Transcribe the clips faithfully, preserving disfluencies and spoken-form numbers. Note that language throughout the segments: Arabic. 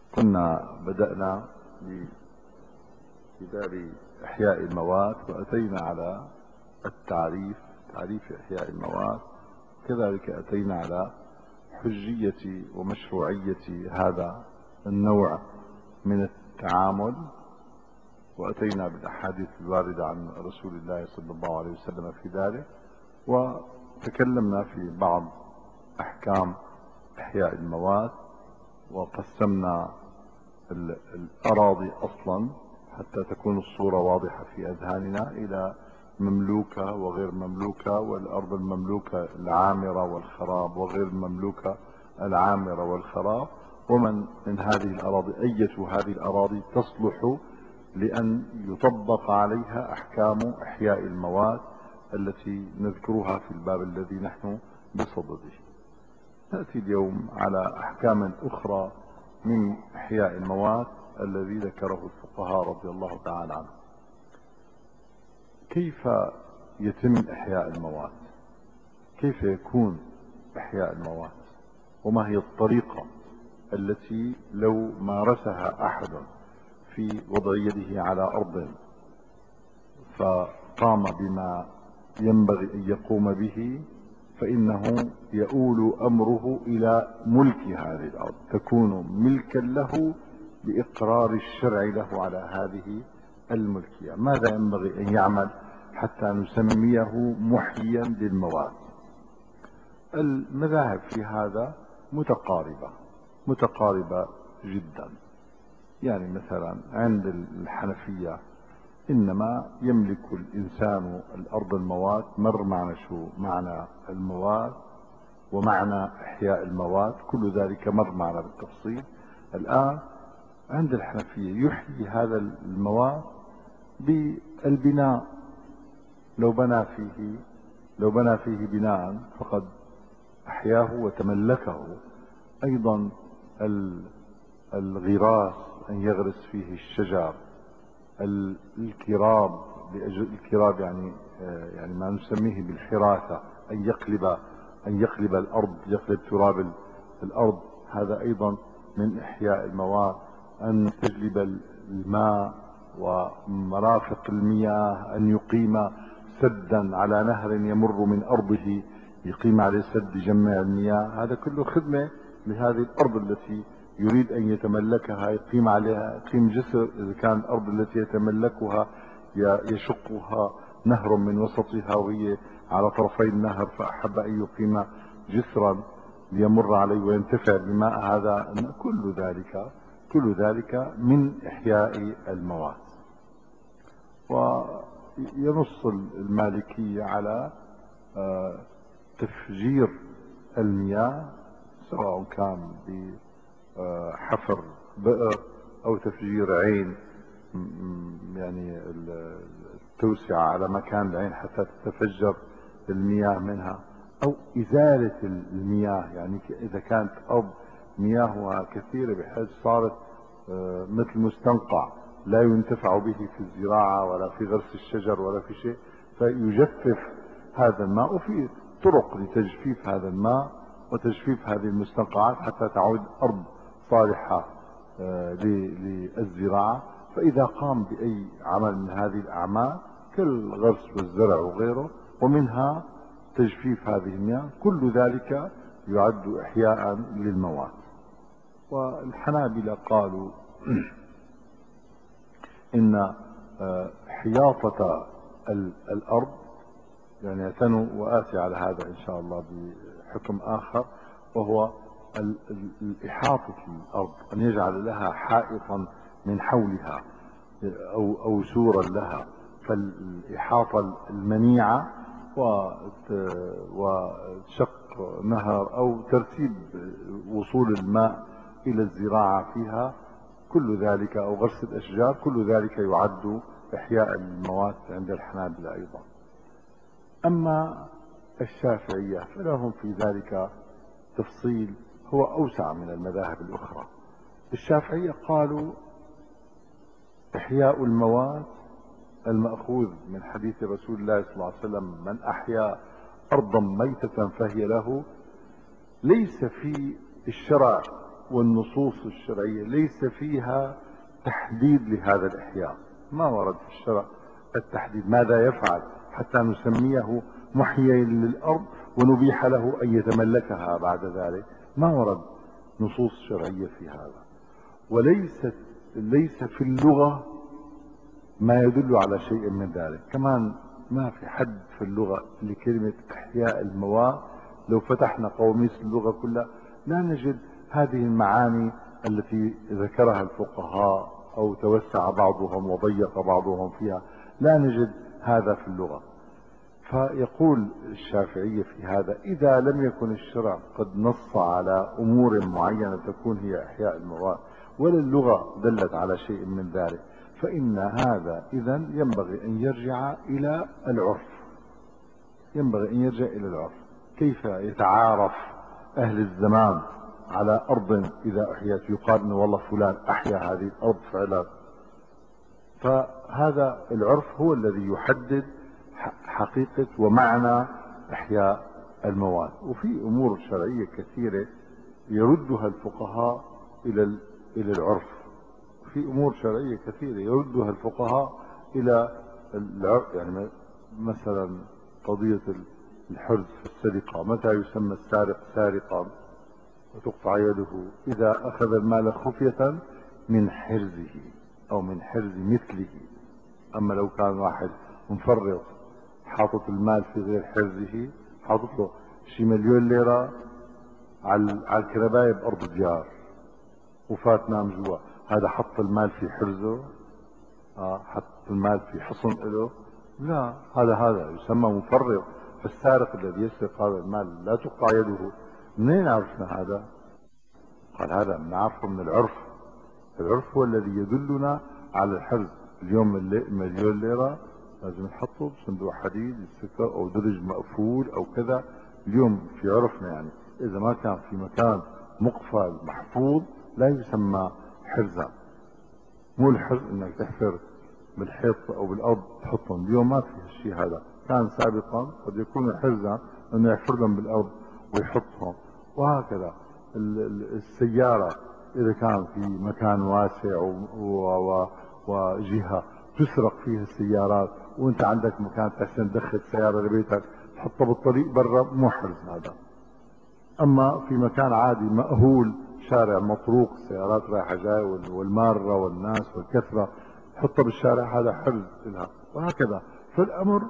كنا بدأنا بكتاب إحياء الموات وأتينا على التعريف تعريف إحياء الموات. كذلك أتينا على حجية ومشروعية هذا النوع من التعامل، وأتينا بالأحاديث الواردة عن رسول الله صلى الله عليه وسلم في ذلك، وتكلمنا في بعض أحكام إحياء الموات، وقسمنا الأراضي أصلا حتى تكون الصورة واضحة في أذهاننا إلى مملوكة وغير مملوكة، والأرض المملوكة العامرة والخراب وغير المملوكة العامرة والخراب، ومن من هذه الأراضي أية هذه الأراضي تصلح لأن يطبق عليها أحكام إحياء الموات التي نذكرها في الباب الذي نحن بصدده. نأتي اليوم على أحكام أخرى من إحياء الموات الذي ذكره الفقهاء رضي الله تعالى عنهم. كيف يتم إحياء الموات؟ كيف يكون إحياء الموات؟ وما هي الطريقة التي لو مارسها أحد في وضع يده على أرض فقام بما ينبغي أن يقوم به، فإنه يؤول أمره إلى ملك هذه الأرض، تكون ملكا له بإقرار الشرع له على هذه الملكية. ماذا ينبغي أن يعمل حتى نسميه محيا للموات؟ المذاهب في هذا متقاربة متقاربة جدا. يعني مثلا عند الحنفية إنما يملك الإنسان الأرض الموات، مر معنا شو معنى الموات ومعنى إحياء الموات، كل ذلك مر معنا بالتفصيل. الآن عند الحنفية يحيي هذا الموات بالبناء. لو بنى فيه لو بنى فيه بناء فقد أحياه وتملكه. أيضا الغراس، أن يغرس فيه الشجر، الكراب، الكراب يعني يعني ما نسميه بالحراثة، أن يقلب أن يقلب الأرض، يقلب تراب الأرض، هذا أيضا من إحياء الموات. أن تجلب الماء ومرافق المياه، أن يقيم سدا على نهر يمر من أرضه، يقيم عليه سد يجمع المياه، هذا كله خدمة لهذه الأرض التي يريد أن يتملكها، يقيم عليها، يقيم جسر. إذا كان الأرض التي يتملكها يشقها نهر من وسطها وهي على طرفي النهر، فأحب أن يقيم جسرا ليمر عليه وينتفع بماء هذا، كل ذلك كل ذلك من إحياء الموات. وينص المالكية على تفجير المياه، سواء كان بحفر بئر أو تفجير عين، يعني التوسعة على مكان العين حتى تتفجر المياه منها، أو إزالة المياه. يعني إذا كانت أرض مياهها كثيرة بحيث صارت مثل مستنقع لا ينتفع به في الزراعة ولا في غرس الشجر ولا في شيء، فيجفف هذا الماء. وفي طرق لتجفيف هذا الماء وتجفيف هذه المستنقعات حتى تعود أرض صالحة للزراعة. فإذا قام بأي عمل من هذه الأعمال كالغرس والزرع وغيره، ومنها تجفيف هذه المياه، كل ذلك يعد إحياء للموات. والحنابلة قالوا إن حياطة الأرض، يعني اعتنوا، وآتي على هذا إن شاء الله بحكم آخر، وهو الإحاطة الأرض، أن يجعل لها حائطا من حولها أو أو سورا لها. فالإحاطة المنيعة وشق نهر أو ترتيب وصول الماء إلى الزراعة فيها، كل ذلك، أو غرس الأشجار، كل ذلك يعد إحياء الموات عند الحنابلة أيضا. أما الشافعية فلهم في ذلك تفصيل هو أوسع من المذاهب الأخرى. الشافعية قالوا إحياء الموات المأخوذ من حديث رسول الله صلى الله عليه وسلم: من أحيا أرضا ميتة فهي له. ليس في الشرع والنصوص الشرعية ليس فيها تحديد لهذا الإحياء. ما ورد في الشرع التحديد ماذا يفعل حتى نسميه محيي للأرض ونبيح له أن يتملكها بعد ذلك. ما ورد نصوص شرعية في هذا. وليست ليس في اللغة ما يدل على شيء من ذلك. كمان ما في حد في اللغة لكلمة إحياء الموات. لو فتحنا قواميس اللغة كلها لا نجد هذه المعاني التي ذكرها الفقهاء أو توسع بعضهم وضيق بعضهم فيها، لا نجد هذا في اللغة. فيقول الشافعية في هذا: إذا لم يكن الشرع قد نص على أمور معينة تكون هي إحياء الموات ولا اللغة دلت على شيء من ذلك، فإن هذا إذا ينبغي أن يرجع إلى العرف. ينبغي أن يرجع إلى العرف. كيف يتعارف أهل الزمان على أرض إذا أحيت يقال إنه والله فلان أحيا هذه الأرض فعلا؟ فهذا العرف هو الذي يحدد حقيقة ومعنى إحياء الموات. وفي أمور شرعية كثيرة يردها الفقهاء إلى إلى العرف. في أمور شرعية كثيرة يردها الفقهاء إلى العرف. يعني مثلا قضية الحرز في السرقة، متى يسمى السارق سارقا وتقطع يده؟ إذا أخذ المال خفية من حرزه أو من حرز مثله. أما لو كان واحد مفرط حاطط المال في غير حرزه، حاطط له شي مليون ليرة على على الكرباية بأرض ديار وفات نام جوا، هذا حط المال في حرزه؟ آه حط المال في حصن له؟ لا، هذا هذا يسمى مفرط. فالسارق الذي يسرق هذا المال لا تقطع يده. منين عرفنا هذا؟ قال هذا بنعرفه من العرف. العرف هو الذي يدلنا على الحرز. اليوم مليون ليرة لازم نحطه بصندوق حديد يتسكر او درج مقفول او كذا. اليوم في عرفنا يعني اذا ما كان في مكان مقفل محفوظ لا يسمى حرزا. مو الحرز انك تحفر بالحيط او بالارض تحطهم. اليوم ما في الشيء هذا. كان سابقا قد يكون حرزا انه يحفرهم بالارض ويحطهم. وهكذا السيارة اذا كان في مكان واسع وجهة تسرق فيها السيارات وانت عندك مكان تحسن تدخل سيارة لبيتك تحطها بالطريق برا، مو حرز هذا. اما في مكان عادي مأهول، شارع مطروق سيارات رايحة جاي والمارة والناس والكثرة، تحطها بالشارع، هذا حرز لها. وهكذا فالامر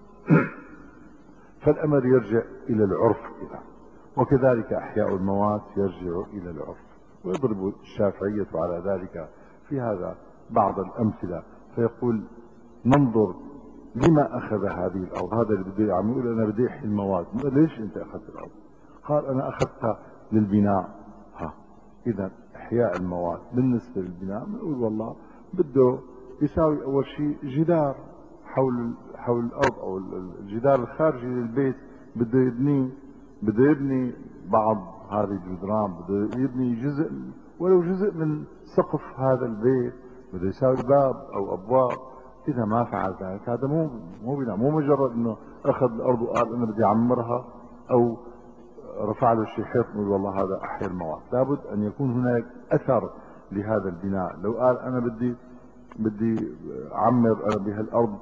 فالامر يرجع الى العرف اذا. وكذلك احياء الموات يرجع الى العرف. ويضرب الشافعية على ذلك في هذا بعض الامثلة، فيقول: ننظر لما اخذ هذه الارض. هذا اللي بده عم يقول انا بدي احيي الموات. ليش انت اخذت الارض؟ قال انا اخذتها للبناء. ها، اذا احياء الموات بالنسبة للبناء بنقول والله بده يساوي اول شيء جدار حول حول الارض او الجدار الخارجي للبيت بده يبنيه. بده يبني بعض هذه الجدران، بده يبني جزء ولو جزء من سقف هذا البيت، بده يساوي باب او ابواب. اذا ما فعل ذلك هذا مو مو بناء. مو مجرد انه اخذ الارض وقال انا بدي اعمرها او رفع له شيء حيط نقول والله هذا احيا الموات. لابد ان يكون هناك اثر لهذا البناء. لو قال انا بدي بدي اعمر انا بهالارض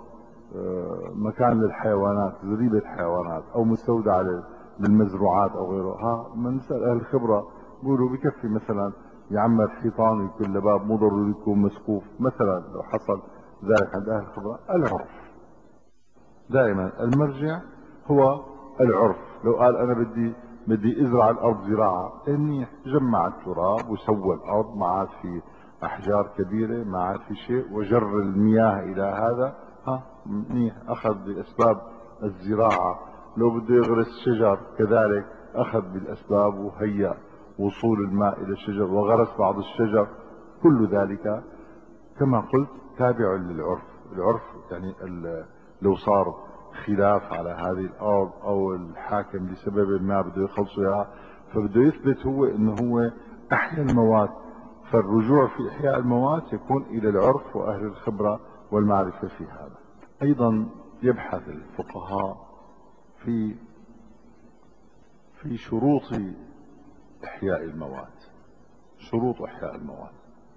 مكان للحيوانات، زريبة حيوانات او مستودع للمزروعات او غيره، ها ما نسال اهل الخبره بيقولوا بكفي مثلا يعمر حيطان ويكون لباب، مو ضروري يكون مسقوف مثلا. لو حصل ذلك عند اهل الخبره العرف. دائما المرجع هو العرف. لو قال انا بدي بدي ازرع الارض زراعه، منيح، جمع التراب وسوى الارض، ما عاد في احجار كبيره، ما عاد في شيء، وجر المياه الى هذا، ها منيح، اخذ باسباب الزراعه. لو بده يغرس شجر كذلك اخذ بالاسباب وهيأ وصول الماء الى الشجر وغرس بعض الشجر. كل ذلك كما قلت تابع للعرف. العرف يعني لو صار خلاف على هذه الارض او الحاكم لسبب ما بده يخلصوا اياها، فبده يثبت هو انه هو احيا الموات. فالرجوع في احياء الموات يكون الى العرف واهل الخبرة والمعرفة في هذا. ايضا يبحث الفقهاء في في شروط احياء الموات. شروط إحياء الموات.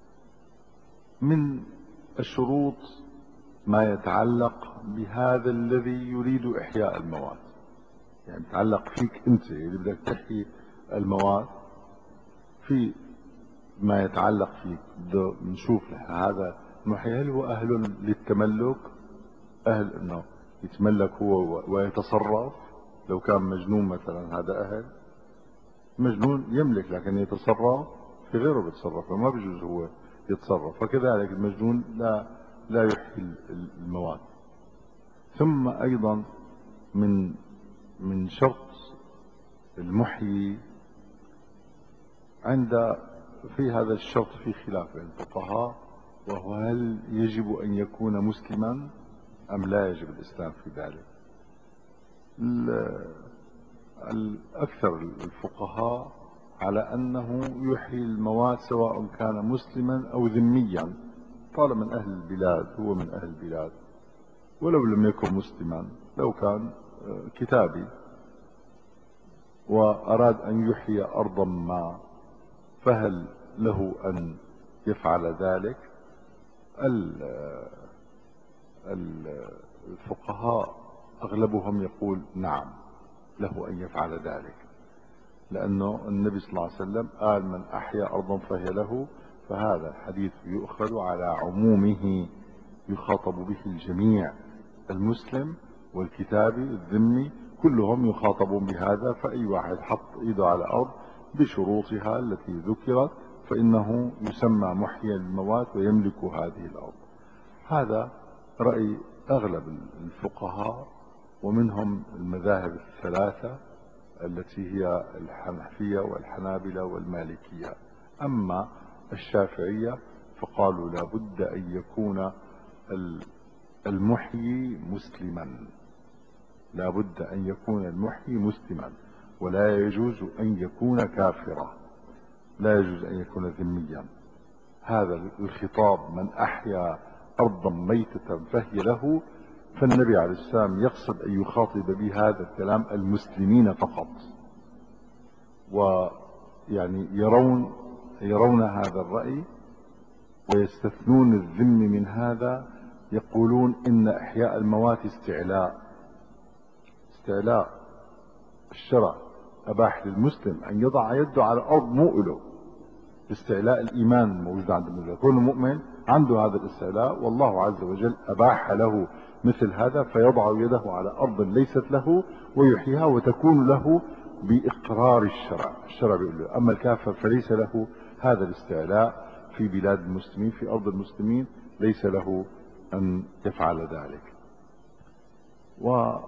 من الشروط ما يتعلق بهذا الذي يريد إحياء الموات، يعني يتعلق فيك أنت اللي بدك تحيي الموات. في ما يتعلق فيك بده نشوف هذا المحيي هل هو أهل للتملك، أهل أنه يتملك هو ويتصرف. لو كان مجنون مثلا هذا أهل، مجنون يملك لكن يتصرف في غيره بيتصرف، فما بيجوز هو يتصرف. فكذلك المجنون لا لا يحيي الموات. ثم أيضا من من شرط المحيي، عند في هذا الشرط في خلاف بين الفقهاء، وهو هل يجب أن يكون مسلما أم لا يجب الإسلام في ذلك. الأكثر الفقهاء على أنه يحيي الموات سواء كان مسلما أو ذميا، طالما من أهل البلاد هو من أهل البلاد، ولو لم يكن مسلما، لو كان كتابي وأراد أن يحيي أرضا ما، فهل له أن يفعل ذلك؟ الفقهاء أغلبهم يقول نعم له أن يفعل ذلك، لأنه النبي صلى الله عليه وسلم قال من أحيا أرضا فهي له، فهذا الحديث يؤخذ على عمومه، يخاطب به الجميع، المسلم والكتابي الذمي كلهم يخاطبون بهذا. فأي واحد حط إيده على أرض بشروطها التي ذكرت فإنه يسمى محيا الموات ويملك هذه الأرض. هذا رأي أغلب الفقهاء، ومنهم المذاهب الثلاثة التي هي الحنفية والحنابلة والمالكية. أما الشافعية فقالوا لا بد أن يكون المحيي مسلما، لا بد أن يكون المحيي مسلما، ولا يجوز أن يكون كافرا، لا يجوز أن يكون ذميا. هذا الخطاب من أحيا أرضا ميتة فهي له، فالنبي عليه السلام يقصد أن يخاطب بهذا الكلام المسلمين فقط. ويعني يرون يرون هذا الرأي ويستثنون الذم من هذا، يقولون إن إحياء الموات استعلاء، استعلاء الشرع أباح للمسلم أن يضع يده على الأرض مو له. استعلاء الإيمان موجود عند المسلم، كل مؤمن عنده هذا الاستعلاء، والله عز وجل أباح له مثل هذا، فيضع يده على أرض ليست له ويحييها وتكون له بإقرار الشرع. الشرع بيقول له. أما الكافر فليس له هذا الاستعلاء في بلاد المسلمين، في أرض المسلمين ليس له أن يفعل ذلك. ولو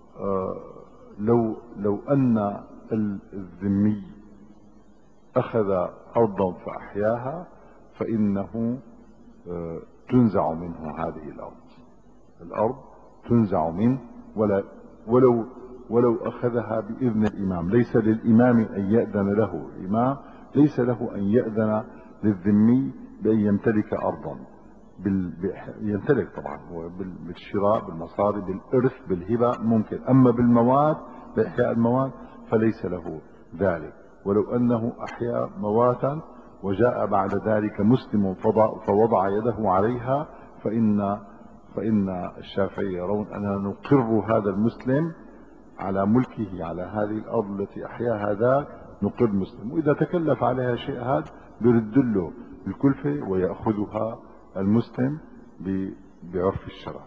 لو أن الذمي أخذ أرضا فأحياها فإنه تنزع منه هذه الأرض، الأرض تنزع منه، ولا ولو ولو أخذها بإذن الإمام. ليس للإمام أن يأذن له، الإمام ليس له أن يأذن للذمي بأن يمتلك أرضا، بال... يمتلك طبعا هو بالشراء، بالمصاري، بالإرث، بالهبة ممكن. أما بالمواد، بإحياء المواد فليس له ذلك. ولو أنه أحيا مواتا وجاء بعد ذلك مسلم فوضع يده عليها، فإن فإن الشافعي يرون أننا نقر هذا المسلم على ملكه على هذه الأرض التي أحياها ذاك، نقر مسلم، وإذا تكلف عليها شيء هذا بيرد له الكلفة ويأخذها المسلم بعرف الشرع.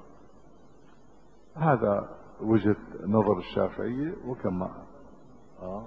هذا وجهة نظر الشافعية. وكما آه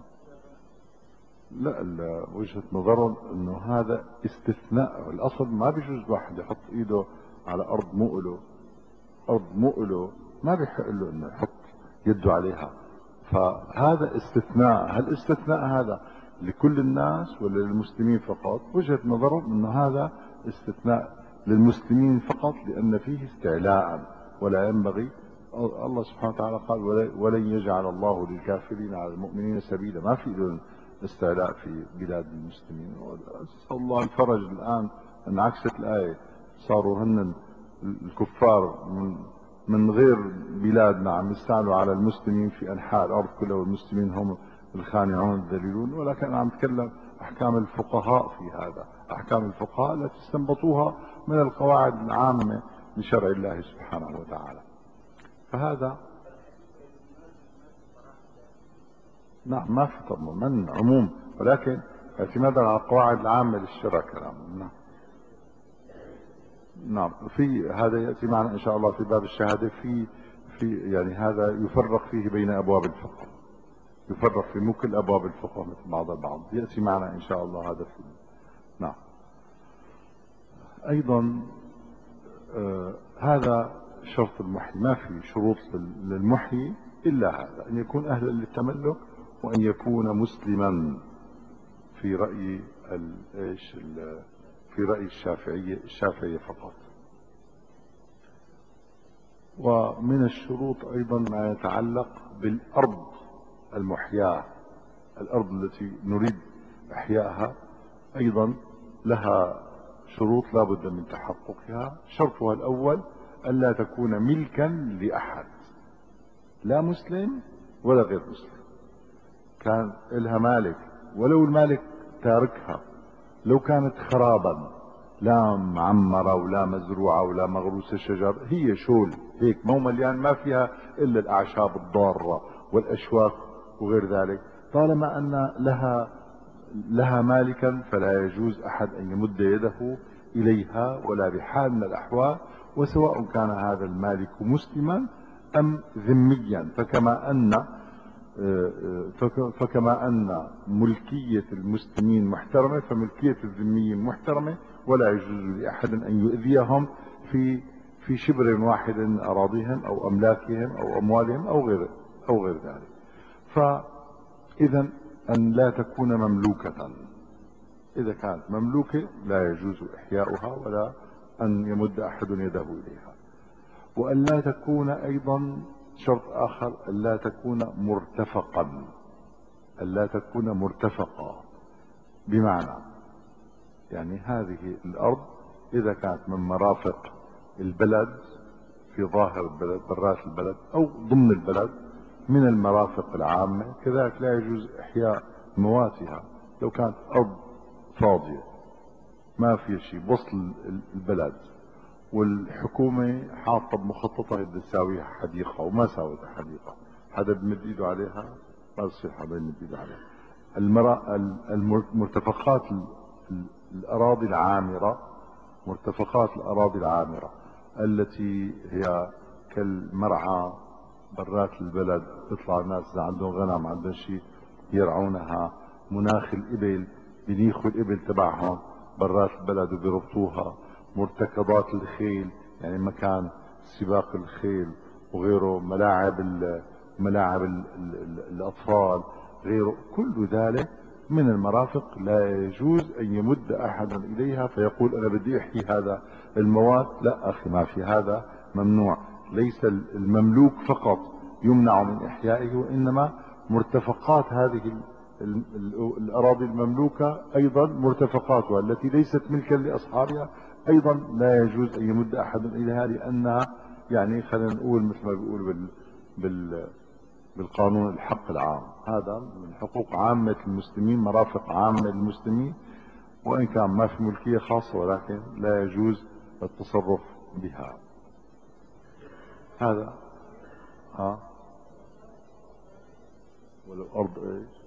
لا وجهة نظر انه هذا استثناء، الاصل ما بيجوز واحد يحط ايده على ارض مو له، ارض مو له ما بيحق له انه يحط يده عليها. فهذا استثناء. هل الاستثناء هذا لكل الناس ولا للمسلمين فقط؟ وجهة نظرهم انه هذا استثناء للمسلمين فقط، لان فيه استعلاء ولا ينبغي. الله سبحانه وتعالى قال ولن يجعل الله للكافرين على المؤمنين سبيلا، ما في لهم استعلاء في بلاد المسلمين. نسأل الله الفرج. الآن انعكست الآية، صاروا هن الكفار من من غير بلادنا عم يستعلوا على المسلمين في أنحاء الأرض كلها، والمسلمين هم الخانعون الذليلون. ولكن عم نتكلم أحكام الفقهاء في هذا، أحكام الفقهاء التي استنبطوها من القواعد العامة لشرع الله سبحانه وتعالى. فهذا نعم ما في طبعا من عموم، ولكن اعتمادا على القواعد العامة للشرع كلام. نعم نعم. في هذا يأتي معنا إن شاء الله في باب الشهادة، في في يعني هذا يفرق فيه بين أبواب الفقه، يفرق في مو كل أبواب الفقه مثل بعض البعض، يأتي معنا إن شاء الله هذا في. نعم. أيضا آه هذا شرط المحي، ما في شروط للمحي إلا هذا، أن يكون أهلا للتملك وأن يكون مسلما في رأي ايش في رأي الشافعية الشافعية فقط. ومن الشروط أيضا ما يتعلق بالأرض المحياة، الأرض التي نريد إحياءها أيضا لها شروط لا بد من تحققها. شرطها الأول ألا تكون ملكا لأحد، لا مسلم ولا غير مسلم، كان لها مالك ولو المالك تاركها، لو كانت خرابا لا معمرة ولا مزروعة ولا مغروسة شجر، هي شول هيك مو مليان ما فيها إلا الأعشاب الضارة والأشواك وغير ذلك، طالما أن لها لها مالكا فلا يجوز أحد أن يمد يده إليها ولا بحال من الأحوال، وسواء كان هذا المالك مسلما أم ذميا. فكما أن فكما أن ملكية المسلمين محترمة فملكية الذميين محترمة، ولا يجوز لأحد أن يؤذيهم في في شبر واحد من أراضيهم أو أملاكهم أو أموالهم أو غير أو غير ذلك. فإذا أن لا تكون مملوكة، إذا كانت مملوكة لا يجوز إحياؤها ولا أن يمد أحد يده إليها. وأن لا تكون أيضا شرط آخر ألا تكون مرتفقا، ألا تكون مرتفقة، بمعنى يعني هذه الأرض إذا كانت من مرافق البلد في ظاهر البلد برات البلد أو ضمن البلد من المرافق العامة، كذلك لا يجوز إحياء مواتها. لو كانت أرض فاضية ما في شيء بوسط البلد والحكومة حاطة بمخططها بدها تساويها حديقة وما ساوتها حديقة، حدا بمد ايده عليها ما بصير حدا يمد ايده عليها. المرا المرتفقات الأراضي العامرة، مرتفقات الأراضي العامرة التي هي كالمرعى برات البلد، تطلع الناس إذا عندهم غنم عندهم شيء يرعونها، مناخ الإبل بنيخوا الإبل تبعهم برات البلد وبيربطوها، مرتكبات الخيل يعني مكان سباق الخيل وغيره، ملاعب ال ملاعب ال ال الأطفال غيره، كل ذلك من المرافق لا يجوز أن يمد أحد إليها فيقول أنا بدي أحيي هذا المواد. لا أخي، ما في هذا، ممنوع. ليس المملوك فقط يمنع من إحيائه، وإنما مرتفقات هذه الأراضي المملوكة أيضا مرتفقاتها التي ليست ملكا لأصحابها أيضا لا يجوز أن يمد أحد إليها، لأنها يعني خلينا نقول مثل ما بيقول بال بال بالقانون الحق العام، هذا من حقوق عامة المسلمين، مرافق عامة للمسلمين، وإن كان ما في ملكية خاصة ولكن لا يجوز التصرف بها. هذا ها ولو أرض إيش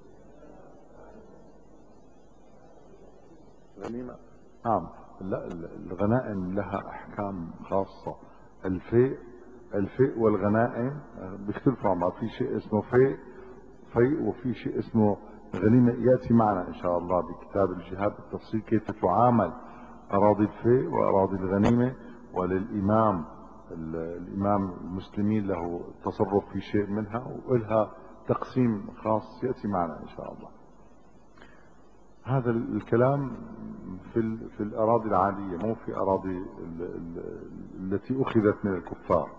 غنيمة. نعم. لا، الغنائم لها أحكام خاصة. الفيء الفيء والغنائم بيختلفوا عن بعض، في شيء اسمه فيء فيء وفي شيء اسمه غنيمة. يأتي معنا إن شاء الله بكتاب الجهاد بالتفصيل كيف تعامل أراضي الفيء وأراضي الغنيمة، وللإمام الإمام المسلمين له تصرف في شيء منها ولها تقسيم خاص، يأتي معنا إن شاء الله. هذا الكلام في في الأراضي العادية، مو في أراضي التي أخذت من الكفار.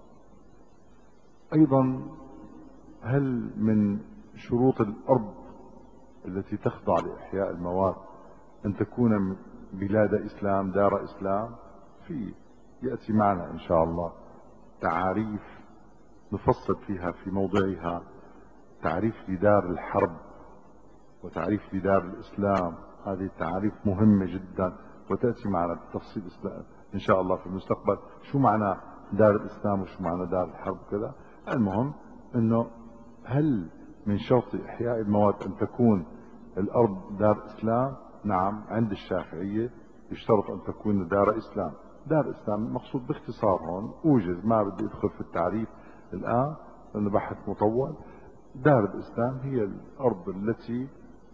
أيضا هل من شروط الأرض التي تخضع لإحياء المواد أن تكون بلاد إسلام دار إسلام؟ في يأتي معنا إن شاء الله تعاريف نفصل فيها في موضعها، تعريف لدار الحرب وتعريف لدار الإسلام. هذه تعريف مهمة جدا وتأتي معنا بالتفصيل إن شاء الله في المستقبل، شو معنى دار الإسلام وشو معنى دار الحرب كذا. المهم أنه هل من شرط إحياء الموات أن تكون الأرض دار إسلام؟ نعم، عند الشافعية يشترط أن تكون دار إسلام. دار إسلام مقصود باختصار هون، أوجز، ما بدي أدخل في التعريف الآن لأنه بحث مطول. دار الإسلام هي الأرض التي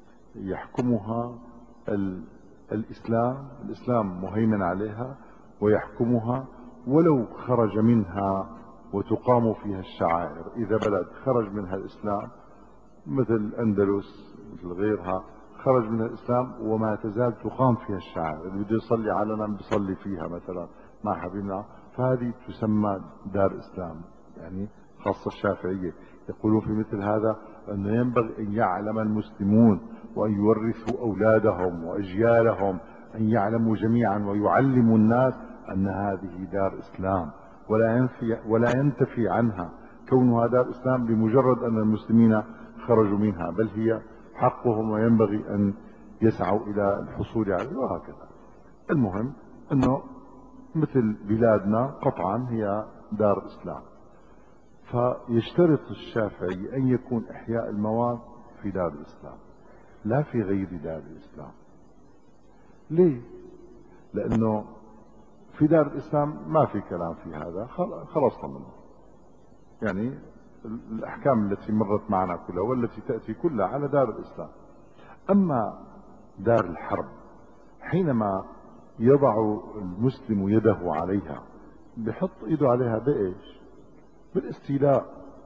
يحكمها الإسلام، الإسلام مهيمن عليها ويحكمها، ولو خرج منها وتقام فيها الشعائر. إذا بلد خرج منها الإسلام مثل الأندلس مثل غيرها، خرج منها الإسلام وما تزال تقام فيها الشعائر، اللي بده يصلي علنا بيصلي فيها مثلا مع حبيبنا، فهذه تسمى دار إسلام. يعني خاصة الشافعية يقولون في مثل هذا أنه ينبغي أن يعلم المسلمون وأن يورثوا أولادهم وأجيالهم أن يعلموا جميعا ويعلموا الناس أن هذه دار إسلام، ولا ينفي ولا ينتفي عنها كونها دار إسلام بمجرد أن المسلمين خرجوا منها، بل هي حقهم وينبغي أن يسعوا إلى الحصول عليه وهكذا. المهم أنه مثل بلادنا قطعا هي دار إسلام. فيشترط الشافعي أن يكون إحياء الموات في دار الإسلام لا في غير دار الإسلام. ليه؟ لأنه في دار الإسلام ما في كلام في هذا، خلصنا منه. يعني الأحكام التي مرت معنا كلها والتي تأتي كلها على دار الإسلام. أما دار الحرب حينما يضع المسلم يده عليها، بحط ايده عليها بإيش؟ بالاستيلاء.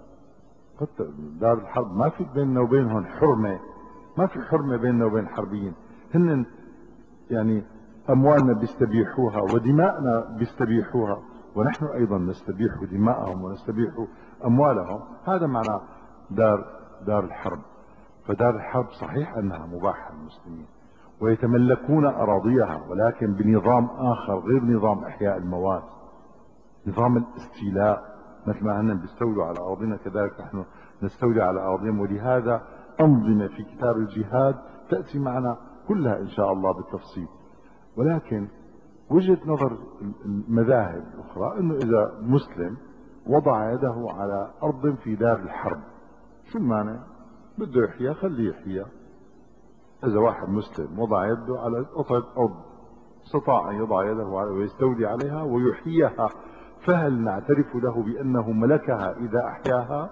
دار الحرب ما في بيننا وبينهم حرمة، ما في حرمة بيننا وبين الحربيين. هن يعني أموالنا بيستبيحوها ودماءنا بيستبيحوها، ونحن أيضا نستبيح دماءهم ونستبيح أموالهم. هذا معنى دار دار الحرب. فدار الحرب صحيح أنها مباحة للمسلمين ويتملكون أراضيها، ولكن بنظام آخر غير نظام إحياء الموات، نظام الاستيلاء. مثل ما هن بيستولوا على أراضينا كذلك نحن نستولي على أراضيهم. ولهذا أنظمة في كتاب الجهاد تأتي معنا كلها إن شاء الله بالتفصيل. ولكن وجهة نظر المذاهب الأخرى أنه إذا مسلم وضع يده على أرض في دار الحرب، شو المانع؟ بده يحيى خليه يحيى. إذا واحد مسلم وضع يده على قطعة أرض استطاع أن يضع يده عليها ويستولي عليها ويحييها، فهل نعترف له بأنه ملكها إذا أحياها؟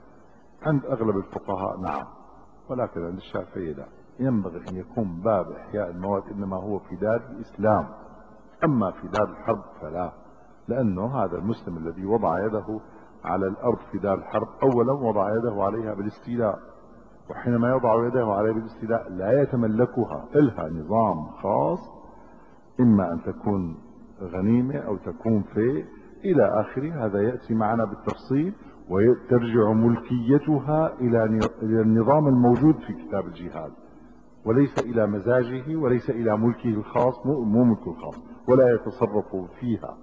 عند أغلب الفقهاء نعم، ولكن عند الشافعية لا. ينبغي أن يكون باب إحياء الموات إنما هو في دار الإسلام، أما في دار الحرب فلا، لأنه هذا المسلم الذي وضع يده على الأرض في دار الحرب أولا وضع يده عليها بالاستيلاء، وحينما يضع يده عليها بالاستيلاء لا يتملكها، إلها نظام خاص، إما أن تكون غنيمة أو تكون في إلى آخره. هذا يأتي معنا بالتفصيل، وترجع ملكيتها إلى النظام الموجود في كتاب الجهاد، وليس إلى مزاجه وليس إلى ملكه الخاص، مو ملكه الخاص، ولا يتصرف فيها.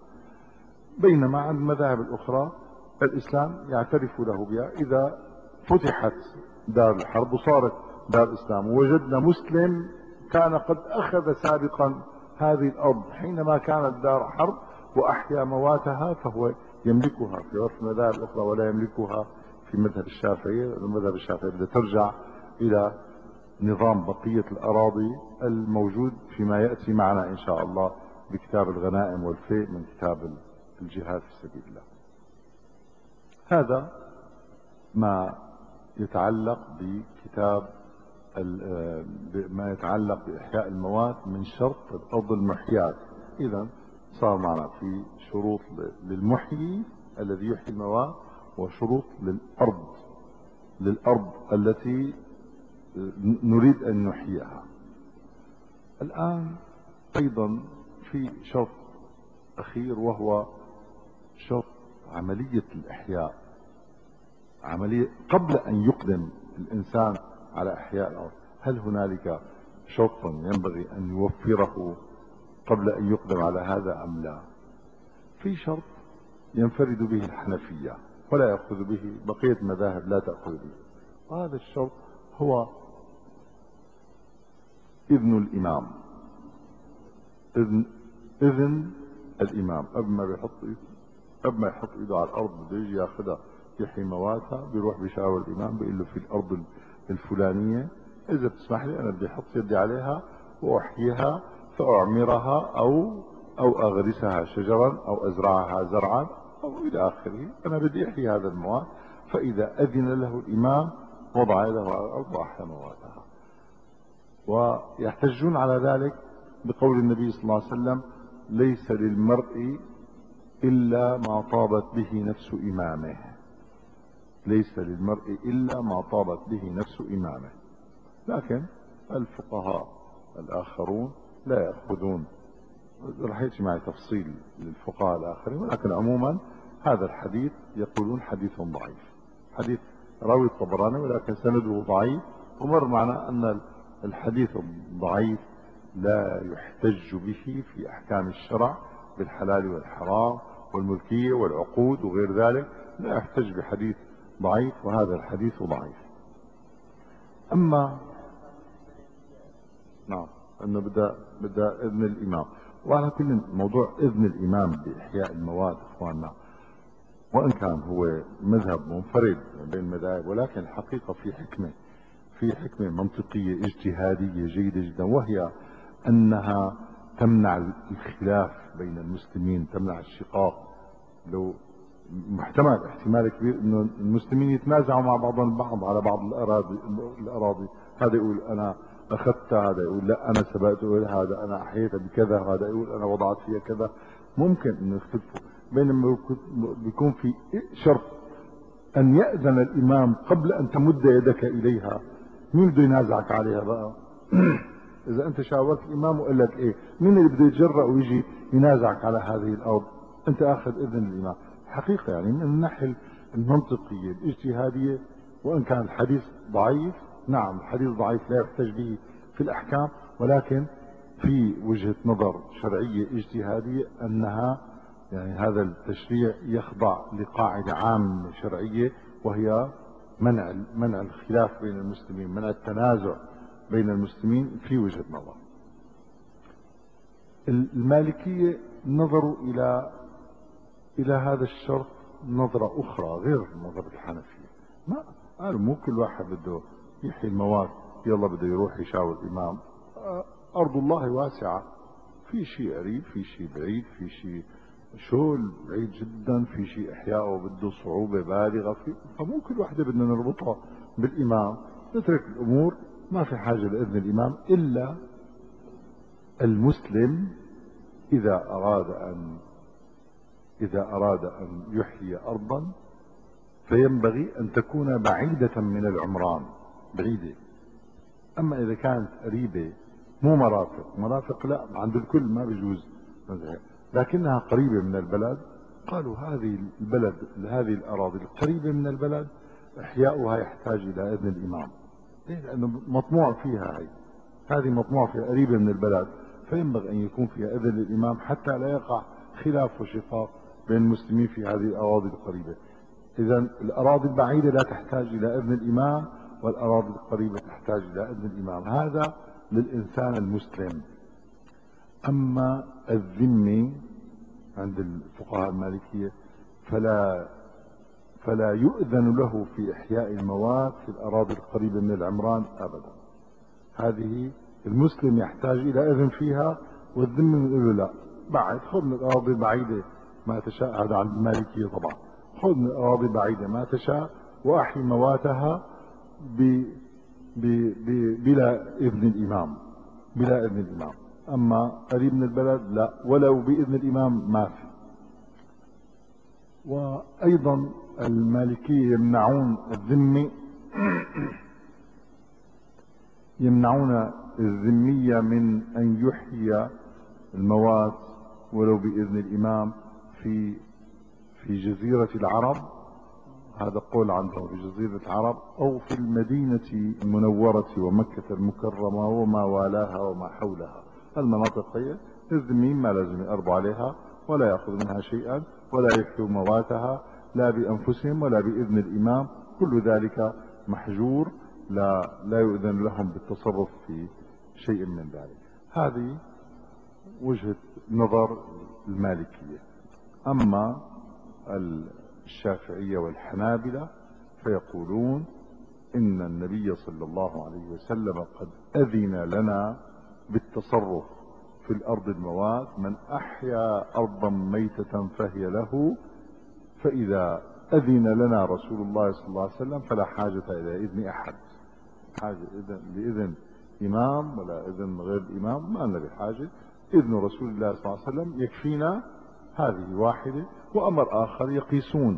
بينما عند المذاهب الأخرى الإسلام يعترف له بها. إذا فتحت دار الحرب وصارت دار الإسلام ووجدنا مسلم كان قد أخذ سابقا هذه الأرض حينما كانت دار حرب وأحيا مواتها، فهو يملكها في عرف المذاهب الأخرى ولا يملكها في مذهب الشافعي. المذهب الشافعي بدها ترجع إلى نظام بقية الأراضي الموجود فيما يأتي معنا إن شاء الله بكتاب الغنائم والفيء من كتاب الجهاد في سبيل الله. هذا ما يتعلق بكتاب ما يتعلق بإحياء الموات من شرط الأرض المحياة. إذا صار معنا في شروط للمحيي الذي يحيي الموات، وشروط للأرض للأرض التي نريد أن نحييها. الآن أيضا في شرط أخير، وهو شرط عملية الإحياء. عملية قبل أن يقدم الإنسان على إحياء الأرض، هل هنالك شرط ينبغي أن يوفره قبل أن يقدم على هذا أم لا؟ في شرط ينفرد به الحنفية ولا يأخذ به بقية المذاهب، لا تأخذ به، وهذا الشرط هو إذن الإمام، إذن إذن الإمام قبل ما بيحط قبل ما يحط إيده على الأرض بده يجي ياخذها يحيي مواتها، بيروح بيشاور الإمام بيقول له في الأرض الفلانية إذا بتسمح لي أنا بدي أحط يدي عليها وأحييها فأعمرها أو أو أغرسها شجرا أو أزرعها زرعا أو إلى آخره، أنا بدي أحيي هذا المواد. فإذا أذن له الإمام وضع يده على الأرض وأحيا مواتها. ويحتجون على ذلك بقول النبي صلى الله عليه وسلم: ليس للمرء إلا ما طابت به نفس إمامه. ليس للمرء إلا ما طابت به نفس إمامه. لكن الفقهاء الآخرون لا يأخذون، رح يأتي معي تفصيل للفقهاء الآخرين، ولكن عموما هذا الحديث يقولون حديث ضعيف، حديث راوي الطبراني ولكن سنده ضعيف. ومر معنا أن الحديث الضعيف لا يحتج به في أحكام الشرع بالحلال والحرام والملكية والعقود وغير ذلك، لا يحتج بحديث ضعيف، وهذا الحديث ضعيف. أما نعم أنه بدأ بدأ إذن الإمام. وعلى كل موضوع إذن الإمام بإحياء المواد إخواننا، وإن كان هو مذهب منفرد بين المذاهب، ولكن الحقيقة في حكمة في حكمة منطقية اجتهادية جيدة جدا، وهي أنها تمنع الخلاف بين المسلمين، تمنع الشقاق. لو محتمل احتمال كبير انه المسلمين يتنازعوا مع بعضهم البعض على بعض الاراضي الاراضي هذا يقول انا اخذتها، هذا يقول لا انا سبقت، هذا انا احييتها بكذا، هذا يقول انا وضعت فيها كذا. ممكن انه يختلفوا، بينما بيكون في شرط ان يأذن الامام قبل ان تمد يدك اليها. مين بده ينازعك عليها بقى؟ اذا انت شاورت الامام وقال لك ايه، مين اللي بده يتجرأ ويجي ينازعك على هذه الارض؟ انت اخذ اذن الامام. حقيقة يعني من الناحية المنطقية الاجتهادية، وان كان الحديث ضعيف، نعم الحديث ضعيف لا يحتج به في الاحكام، ولكن في وجهة نظر شرعية اجتهادية انها يعني هذا التشريع يخضع لقاعدة عامة شرعية، وهي منع منع الخلاف بين المسلمين، منع التنازع بين المسلمين في وجهة نظر. المالكية نظروا إلى إلى هذا الشرط نظرة أخرى غير نظرة الحنفية. ما قالوا مو كل واحد بده يحيي المواد يلا بده يروح يشاور الإمام. أرض الله واسعة، في شيء قريب، في شيء بعيد، في شيء شغل بعيد جدا، في شيء إحياء وبده صعوبة بالغة فيه، فمو كل واحدة بدنا نربطها بالإمام. نترك الأمور، ما في حاجة لإذن الإمام إلا المسلم إذا أراد أن إذا أراد أن يحيي أرضا فينبغي أن تكون بعيدة من العمران، بعيدة. أما إذا كانت قريبة، مو مرافق، مرافق لا عند الكل ما بيجوز، لكنها قريبة من البلد، قالوا هذه البلد هذه الأراضي القريبة من البلد إحياؤها يحتاج إلى إذن الإمام. ليه؟ لأنه مطموع فيها، هي هذه مطموع فيها قريبة من البلد، فينبغي أن يكون فيها إذن الإمام حتى لا يقع خلاف وشقاق بين المسلمين في هذه الأراضي القريبة. إذا الأراضي البعيدة لا تحتاج إلى إذن الإمام، والأراضي القريبة تحتاج إلى إذن الإمام. هذا للإنسان المسلم. أما الذمي عند الفقهاء المالكية فلا فلا يؤذن له في إحياء المواد في الأراضي القريبة من العمران أبدا. هذه المسلم يحتاج إلى إذن فيها، والذمي يقول له لا، بعد خذ من الأراضي البعيدة ما تشاء. هذا عند المالكية طبعا، خذ من الأراضي البعيدة ما تشاء وأحي مواتها ب... ب... ب... بلا إذن الإمام، بلا إذن الإمام. أما قريب من البلد لا، ولو بإذن الإمام ما في. وأيضا المالكية يمنعون الذمي يمنعون الذمية من أن يحيي المواد ولو بإذن الإمام في في جزيرة العرب، هذا قول عندهم، في جزيرة العرب أو في المدينة المنورة ومكة المكرمة وما والاها وما حولها. المناطق هي الذميين ما لازم يقربوا عليها ولا يأخذ منها شيئا ولا يحيوا مواتها لا بأنفسهم ولا بإذن الإمام، كل ذلك محجور، لا لا يؤذن لهم بالتصرف في شيء من ذلك. هذه وجهة نظر المالكية. أما الشافعية والحنابلة فيقولون إن النبي صلى الله عليه وسلم قد أذن لنا بالتصرف في الأرض الموات، من أحيا أرضا ميتة فهي له، فإذا أذن لنا رسول الله صلى الله عليه وسلم فلا حاجة إلى إذن أحد، حاجة إذن لإذن إمام ولا إذن غير الإمام، ما لنا بحاجة. إذن رسول الله صلى الله عليه وسلم يكفينا. هذه واحدة. وأمر آخر، يقيسون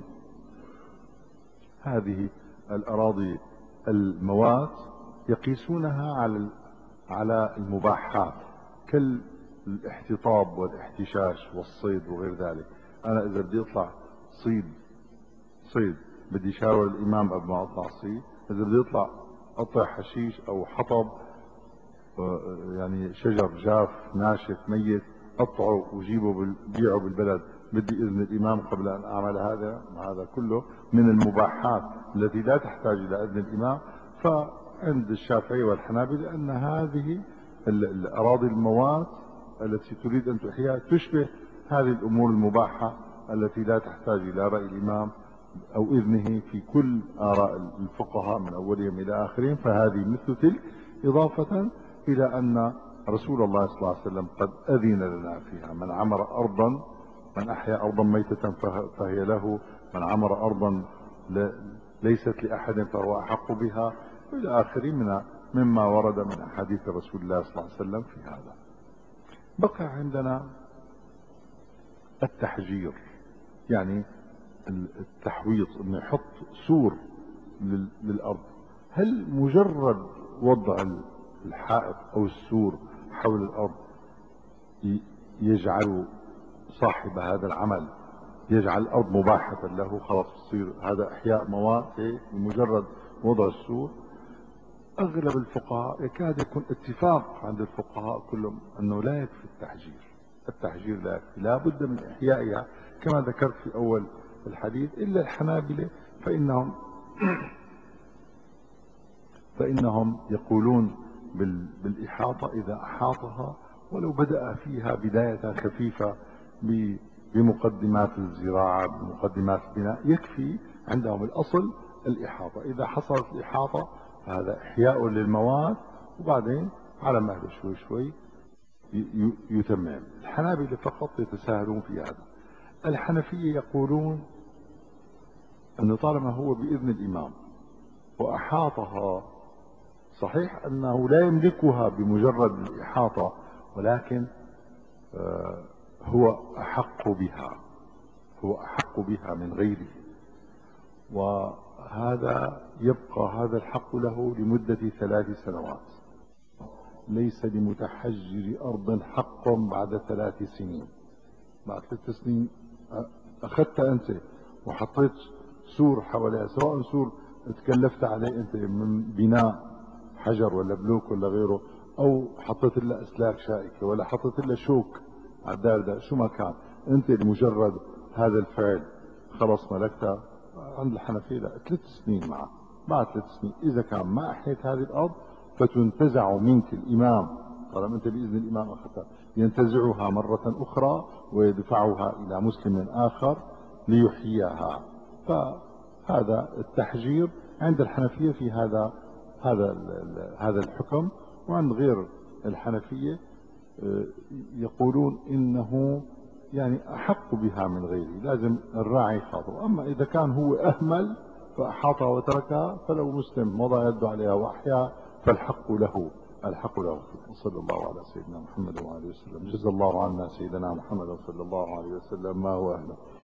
هذه الأراضي الموات يقيسونها على على المباحات كالاحتطاب والاحتشاش والصيد وغير ذلك. أنا إذا بدي أطلع صيد صيد بدي شاور الإمام قبل ما أطلع صيد. إذا بدي أطلع أقطع حشيش أو حطب، يعني شجر جاف ناشف ميت، أقطعه وجيبه بيعه بالبلد، بدي إذن الإمام قبل أن أعمل هذا. هذا كله من المباحات التي لا تحتاج إلى إذن الإمام. فعند الشافعي والحنابلة أن هذه الأراضي الموات التي تريد أن تحياها تشبه هذه الأمور المباحة التي لا تحتاج إلى رأي الإمام أو إذنه في كل آراء الفقهاء من أولهم إلى آخرهم. فهذه مثل تلك، إضافة إلى أن رسول الله صلى الله عليه وسلم قد أذن لنا فيها. من عمر أرضا، من أحيا أرضا ميتة فهي له، من عمر أرضا ليست لأحد فهو أحق بها، إلى آخره من مما ورد من أحاديث رسول الله صلى الله عليه وسلم في هذا. بقى عندنا التحجير، يعني التحويط، انه يحط سور للارض. هل مجرد وضع الحائط او السور حول الارض يجعل صاحب هذا العمل، يجعل الارض مباحة له، خلاص تصير هذا احياء موات بمجرد وضع السور؟ اغلب الفقهاء يكاد يكون اتفاق عند الفقهاء كلهم انه لا يكفي التحجير. التحجير لا يكفي، لا بد من احيائها كما ذكرت في اول الحديث. الا الحنابلة فانهم فانهم يقولون بالاحاطة اذا احاطها ولو بدأ فيها بداية خفيفة بمقدمات الزراعة بمقدمات البناء يكفي. عندهم الاصل الاحاطة. اذا حصلت الاحاطة فهذا احياء للمواد، وبعدين على مهله شوي شوي يتمم. الحنابلة فقط يتساهلون في هذا. الحنفية يقولون أنه طالما هو بإذن الإمام وأحاطها، صحيح أنه لا يملكها بمجرد الإحاطة، ولكن هو أحق بها، هو أحق بها من غيره، وهذا يبقى هذا الحق له لمدة ثلاث سنوات. ليس لمتحجر أرض حق بعد ثلاث سنين. بعد ثلاث سنين أخذت أنت وحطيت سور حواليها، سواء سور تكلفت عليه أنت من بناء حجر ولا بلوك ولا غيره، أو حطيت لها أسلاك شائكة ولا حطيت لها شوك على الدار ده، شو ما كان، أنت لمجرد هذا الفعل خلص ملكتها. عند الحنفية لا، ثلاث سنين معه. بعد ثلاث سنين إذا كان ما أحيت هذه الأرض فتنتزع منك الإمام، طالما أنت بإذن الإمام أخذتها، ينتزعها مرة أخرى ويدفعها إلى مسلم آخر ليحييها. فهذا التحجير عند الحنفية في هذا هذا هذا الحكم. وعند غير الحنفية يقولون إنه يعني أحق بها من غيره، لازم الراعي خاطر. أما إذا كان هو أهمل فأحاطها وتركها، فلو مسلم وضع يده عليها وأحيا فالحق له، الحق له. صلى الله على سيدنا محمد وعلى اله وسلم. جزا الله عنا سيدنا محمد صلى الله عليه وسلم ما هو أهله.